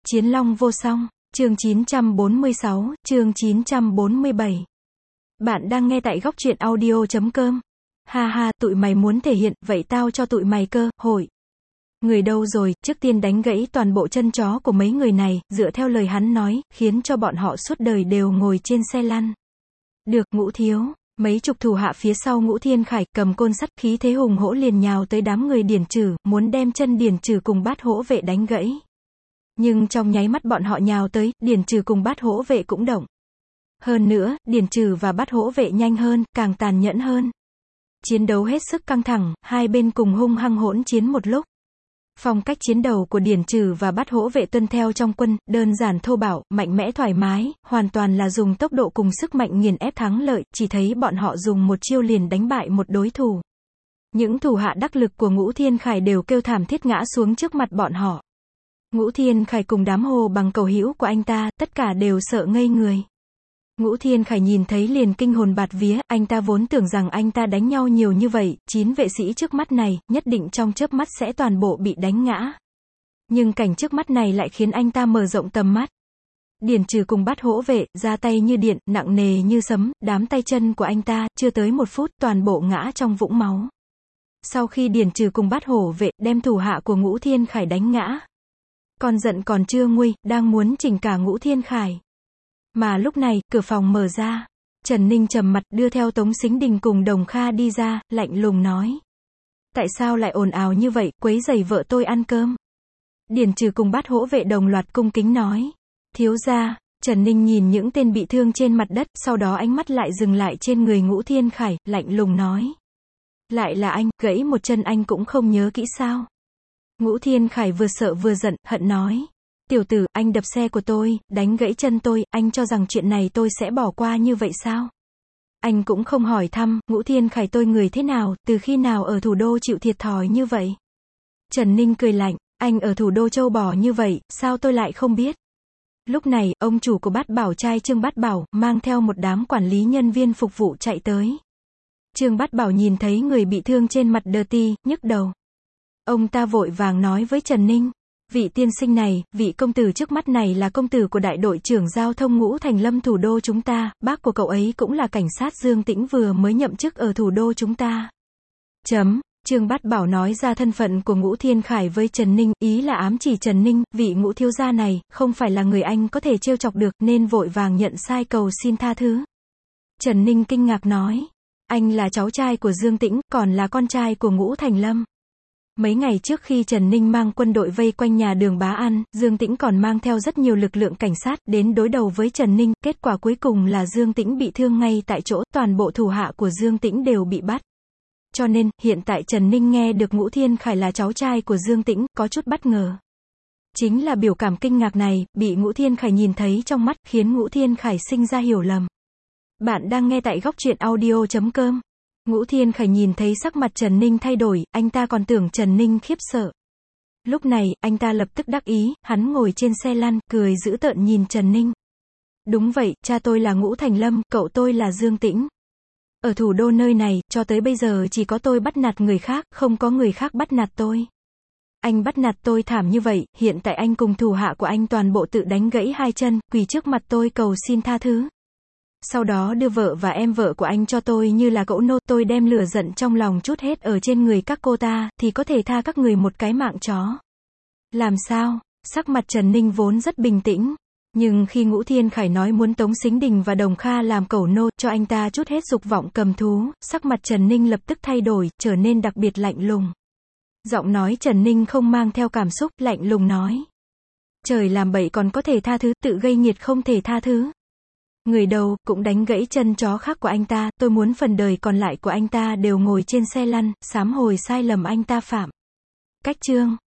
Chiến Long vô song, chương 946, chương 947. Bạn đang nghe tại góc truyện audio.com. Ha ha, tụi mày muốn thể hiện, vậy tao cho tụi mày cơ hội. Người đâu rồi, trước tiên đánh gãy toàn bộ chân chó của mấy người này, dựa theo lời hắn nói, khiến cho bọn họ suốt đời đều ngồi trên xe lăn. Được, Ngũ thiếu. Mấy chục thủ hạ phía sau Ngũ Thiên Khải, cầm côn sắt, khí thế hùng hổ liền nhào tới đám người Điển Trừ, muốn đem chân Điển Trừ cùng Bát Hổ Vệ đánh gãy. Nhưng trong nháy mắt bọn họ nhào tới, Điển Trừ cùng Bát Hổ Vệ cũng động. Hơn nữa, Điển Trừ và Bát Hổ Vệ nhanh hơn, càng tàn nhẫn hơn. Chiến đấu hết sức căng thẳng, hai bên cùng hung hăng hỗn chiến một lúc. Phong cách chiến đấu của Điển Trừ và Bát Hổ Vệ tuân theo trong quân, đơn giản thô bạo, mạnh mẽ thoải mái, hoàn toàn là dùng tốc độ cùng sức mạnh nghiền ép thắng lợi, chỉ thấy bọn họ dùng một chiêu liền đánh bại một đối thủ. Những thủ hạ đắc lực của Ngũ Thiên Khải đều kêu thảm thiết ngã xuống trước mặt bọn họ. Ngũ Thiên Khải cùng đám hồ bằng cầu hữu của anh ta, tất cả đều sợ ngây người. Ngũ Thiên Khải nhìn thấy liền kinh hồn bạt vía, anh ta vốn tưởng rằng anh ta đánh nhau nhiều như vậy, 9 vệ sĩ trước mắt này, nhất định trong chớp mắt sẽ toàn bộ bị đánh ngã. Nhưng cảnh trước mắt này lại khiến anh ta mở rộng tầm mắt. Điển Trừ cùng Bát Hổ Vệ, ra tay như điện, nặng nề như sấm, đám tay chân của anh ta, chưa tới 1 phút, toàn bộ ngã trong vũng máu. Sau khi Điển Trừ cùng Bát Hổ Vệ, đem thủ hạ của Ngũ Thiên Khải đánh ngã. Con giận còn chưa nguôi, đang muốn chỉnh cả Ngũ Thiên Khải. Mà lúc này, cửa phòng mở ra. Trần Ninh trầm mặt đưa theo Tống Sính Đình cùng Đồng Kha đi ra, lạnh lùng nói. Tại sao lại ồn ào như vậy, quấy rầy vợ tôi ăn cơm? Điển Trừ cùng Bát Hổ Vệ đồng loạt cung kính nói. Thiếu gia. Trần Ninh nhìn những tên bị thương trên mặt đất, sau đó ánh mắt lại dừng lại trên người Ngũ Thiên Khải, lạnh lùng nói. Lại là anh, gãy một chân anh cũng không nhớ kỹ sao? Ngũ Thiên Khải vừa sợ vừa giận, hận nói. Tiểu tử, anh đập xe của tôi, đánh gãy chân tôi, anh cho rằng chuyện này tôi sẽ bỏ qua như vậy sao? Anh cũng không hỏi thăm, Ngũ Thiên Khải tôi người thế nào, từ khi nào ở thủ đô chịu thiệt thòi như vậy? Trần Ninh cười lạnh, anh ở thủ đô châu bò như vậy, sao tôi lại không biết? Lúc này, ông chủ của Bát Bảo trai Trương Bát Bảo, mang theo một đám quản lý nhân viên phục vụ chạy tới. Trương Bát Bảo nhìn thấy người bị thương trên mặt đờ ti, nhức đầu. Ông ta vội vàng nói với Trần Ninh. Vị tiên sinh này, vị công tử trước mắt này là công tử của đại đội trưởng giao thông Ngũ Thành Lâm thủ đô chúng ta, bác của cậu ấy cũng là cảnh sát Dương Tĩnh vừa mới nhậm chức ở thủ đô chúng ta. Trương Bát Bảo nói ra thân phận của Ngũ Thiên Khải với Trần Ninh, ý là ám chỉ Trần Ninh, vị Ngũ thiếu gia này, không phải là người anh có thể trêu chọc được, nên vội vàng nhận sai cầu xin tha thứ. Trần Ninh kinh ngạc nói, anh là cháu trai của Dương Tĩnh, còn là con trai của Ngũ Thành Lâm. Mấy ngày trước khi Trần Ninh mang quân đội vây quanh nhà Đường Bá An, Dương Tĩnh còn mang theo rất nhiều lực lượng cảnh sát đến đối đầu với Trần Ninh, kết quả cuối cùng là Dương Tĩnh bị thương ngay tại chỗ, toàn bộ thủ hạ của Dương Tĩnh đều bị bắt. Cho nên, hiện tại Trần Ninh nghe được Ngũ Thiên Khải là cháu trai của Dương Tĩnh, có chút bất ngờ. Chính là biểu cảm kinh ngạc này, bị Ngũ Thiên Khải nhìn thấy trong mắt, khiến Ngũ Thiên Khải sinh ra hiểu lầm. Bạn đang nghe tại góc truyện audio.com. Ngũ Thiên Khải nhìn thấy sắc mặt Trần Ninh thay đổi, anh ta còn tưởng Trần Ninh khiếp sợ. Lúc này, anh ta lập tức đắc ý, hắn ngồi trên xe lăn, cười dữ tợn nhìn Trần Ninh. Đúng vậy, cha tôi là Ngũ Thành Lâm, cậu tôi là Dương Tĩnh. Ở thủ đô nơi này, cho tới bây giờ chỉ có tôi bắt nạt người khác, không có người khác bắt nạt tôi. Anh bắt nạt tôi thảm như vậy, hiện tại anh cùng thủ hạ của anh toàn bộ tự đánh gãy hai chân, quỳ trước mặt tôi cầu xin tha thứ. Sau đó đưa vợ và em vợ của anh cho tôi như là cỗ nô, tôi đem lửa giận trong lòng trút hết ở trên người các cô ta, thì có thể tha các người một cái mạng chó. Làm sao? Sắc mặt Trần Ninh vốn rất bình tĩnh. Nhưng khi Ngũ Thiên Khải nói muốn Tống Sính Đình và Đồng Kha làm cẩu nô, cho anh ta trút hết dục vọng cầm thú, sắc mặt Trần Ninh lập tức thay đổi, trở nên đặc biệt lạnh lùng. Giọng nói Trần Ninh không mang theo cảm xúc, lạnh lùng nói. Trời làm bậy còn có thể tha thứ, tự gây nghiệt không thể tha thứ. Người đầu, cũng đánh gãy chân chó khác của anh ta, tôi muốn phần đời còn lại của anh ta đều ngồi trên xe lăn, sám hồi sai lầm anh ta phạm. Cách chương.